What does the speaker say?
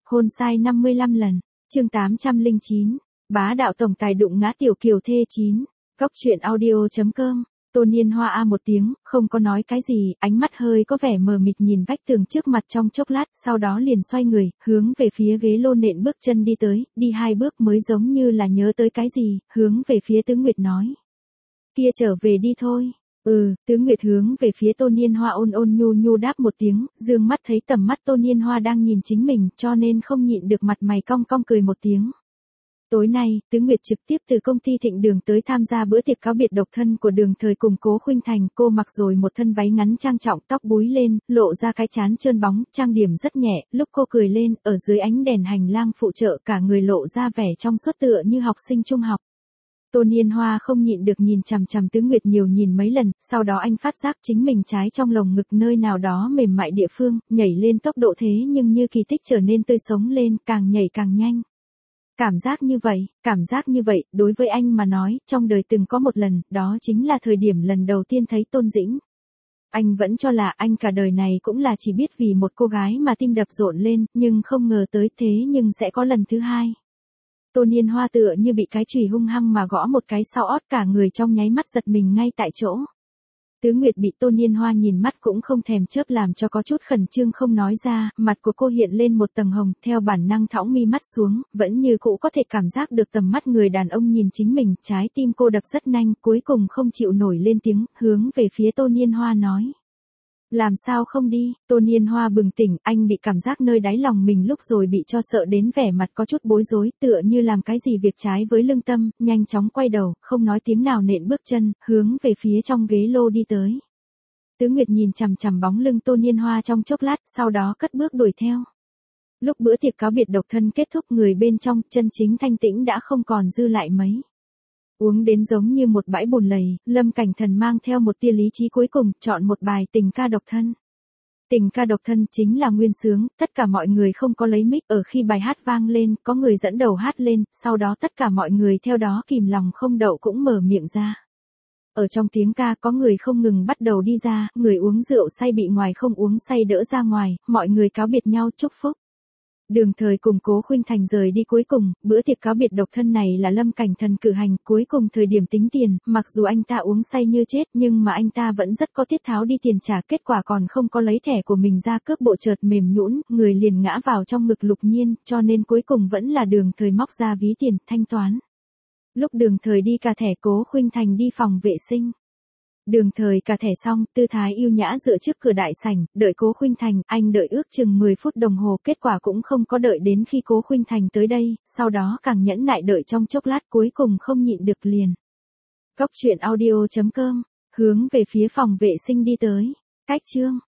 hôn sai 55 lần. Chương 809. Bá đạo tổng tài đụng ngã tiểu kiều thê 9. Góc truyện audio.com. Tôn Niên Hoa a một tiếng, không có nói cái gì, ánh mắt hơi có vẻ mờ mịt nhìn vách tường trước mặt trong chốc lát, sau đó liền xoay người, hướng về phía ghế lô nện bước chân đi tới, đi 2 bước mới giống như là nhớ tới cái gì, hướng về phía Tứ Nguyệt nói. Kia trở về đi thôi. Tứ Nguyệt hướng về phía Tôn Niên Hoa ôn ôn nhu nhu đáp một tiếng, dương mắt thấy tầm mắt Tôn Niên Hoa đang nhìn chính mình, cho nên không nhịn được mặt mày cong cong cười một tiếng. Tối nay, Tứ Nguyệt trực tiếp từ công ty Thịnh Đường tới tham gia bữa tiệc cáo biệt độc thân của Đường Thời cùng Cố Khuynh Thành. Cô mặc rồi một thân váy ngắn trang trọng, tóc búi lên, lộ ra cái trán trơn bóng, trang điểm rất nhẹ. Lúc cô cười lên, ở dưới ánh đèn hành lang phụ trợ, cả người lộ ra vẻ trong suốt tựa như học sinh trung học. Tôn Niên Hoa không nhịn được nhìn chằm chằm Tứ Nguyệt nhiều nhìn mấy lần, sau đó anh phát giác chính mình trái trong lồng ngực nơi nào đó mềm mại địa phương, nhảy lên tốc độ thế nhưng như kỳ tích trở nên tươi sống lên, càng nhảy càng nhanh. Cảm giác như vậy, đối với anh mà nói, trong đời từng có một lần, đó chính là thời điểm lần đầu tiên thấy Tôn Dĩnh. Anh vẫn cho là anh cả đời này cũng là chỉ biết vì một cô gái mà tim đập rộn lên, nhưng không ngờ tới thế nhưng sẽ có lần thứ hai. Tôn Niên Hoa tựa như bị cái chùy hung hăng mà gõ một cái sau ót, cả người trong nháy mắt giật mình ngay tại chỗ. Tứ Nguyệt bị Tôn Niên Hoa nhìn mắt cũng không thèm chớp làm cho có chút khẩn trương không nói ra, mặt của cô hiện lên một tầng hồng, theo bản năng thõng mi mắt xuống, vẫn như cũ có thể cảm giác được tầm mắt người đàn ông nhìn chính mình, trái tim cô đập rất nhanh, cuối cùng không chịu nổi lên tiếng, hướng về phía Tôn Niên Hoa nói. Làm sao không đi? Tôn Niên Hoa bừng tỉnh, anh bị cảm giác nơi đáy lòng mình lúc rồi bị cho sợ đến vẻ mặt có chút bối rối, tựa như làm cái gì việc trái với lương tâm, nhanh chóng quay đầu, không nói tiếng nào nện bước chân, hướng về phía trong ghế lô đi tới. Tứ Nguyệt nhìn chằm chằm bóng lưng Tôn Niên Hoa trong chốc lát, sau đó cất bước đuổi theo. Lúc bữa tiệc cáo biệt độc thân kết thúc, người bên trong chân chính thanh tĩnh đã không còn dư lại mấy. Uống đến giống như một bãi bùn lầy, Lâm Cảnh Thần mang theo một tia lý trí cuối cùng, chọn một bài tình ca độc thân. Tình ca độc thân chính là nguyên xướng, tất cả mọi người không có lấy mic, ở khi bài hát vang lên, có người dẫn đầu hát lên, sau đó tất cả mọi người theo đó kìm lòng không đậu cũng mở miệng ra. Ở trong tiếng ca có người không ngừng bắt đầu đi ra, người uống rượu say bị ngoài không uống say đỡ ra ngoài, mọi người cáo biệt nhau chúc phúc. Đường Thời cùng Cố Khuynh Thành rời đi cuối cùng, bữa tiệc cáo biệt độc thân này là Lâm Cảnh Thần cử hành, cuối cùng thời điểm tính tiền, mặc dù anh ta uống say như chết nhưng mà anh ta vẫn rất có tiết tháo đi tiền trả, kết quả còn không có lấy thẻ của mình ra, cước bộ chợt mềm nhũn, người liền ngã vào trong ngực Lục Nhiên, cho nên cuối cùng vẫn là Đường Thời móc ra ví tiền, thanh toán. Lúc Đường Thời đi cà thẻ, Cố Khuynh Thành đi phòng vệ sinh. Đường Thời cà thẻ xong, tư thái yêu nhã dựa trước cửa đại sảnh, đợi Cố Khuynh Thành, anh đợi ước chừng 10 phút đồng hồ, kết quả cũng không có đợi đến khi Cố Khuynh Thành tới đây, sau đó càng nhẫn nại đợi trong chốc lát, cuối cùng không nhịn được liền. Góc truyện audio.com, hướng về phía phòng vệ sinh đi tới. Cách chương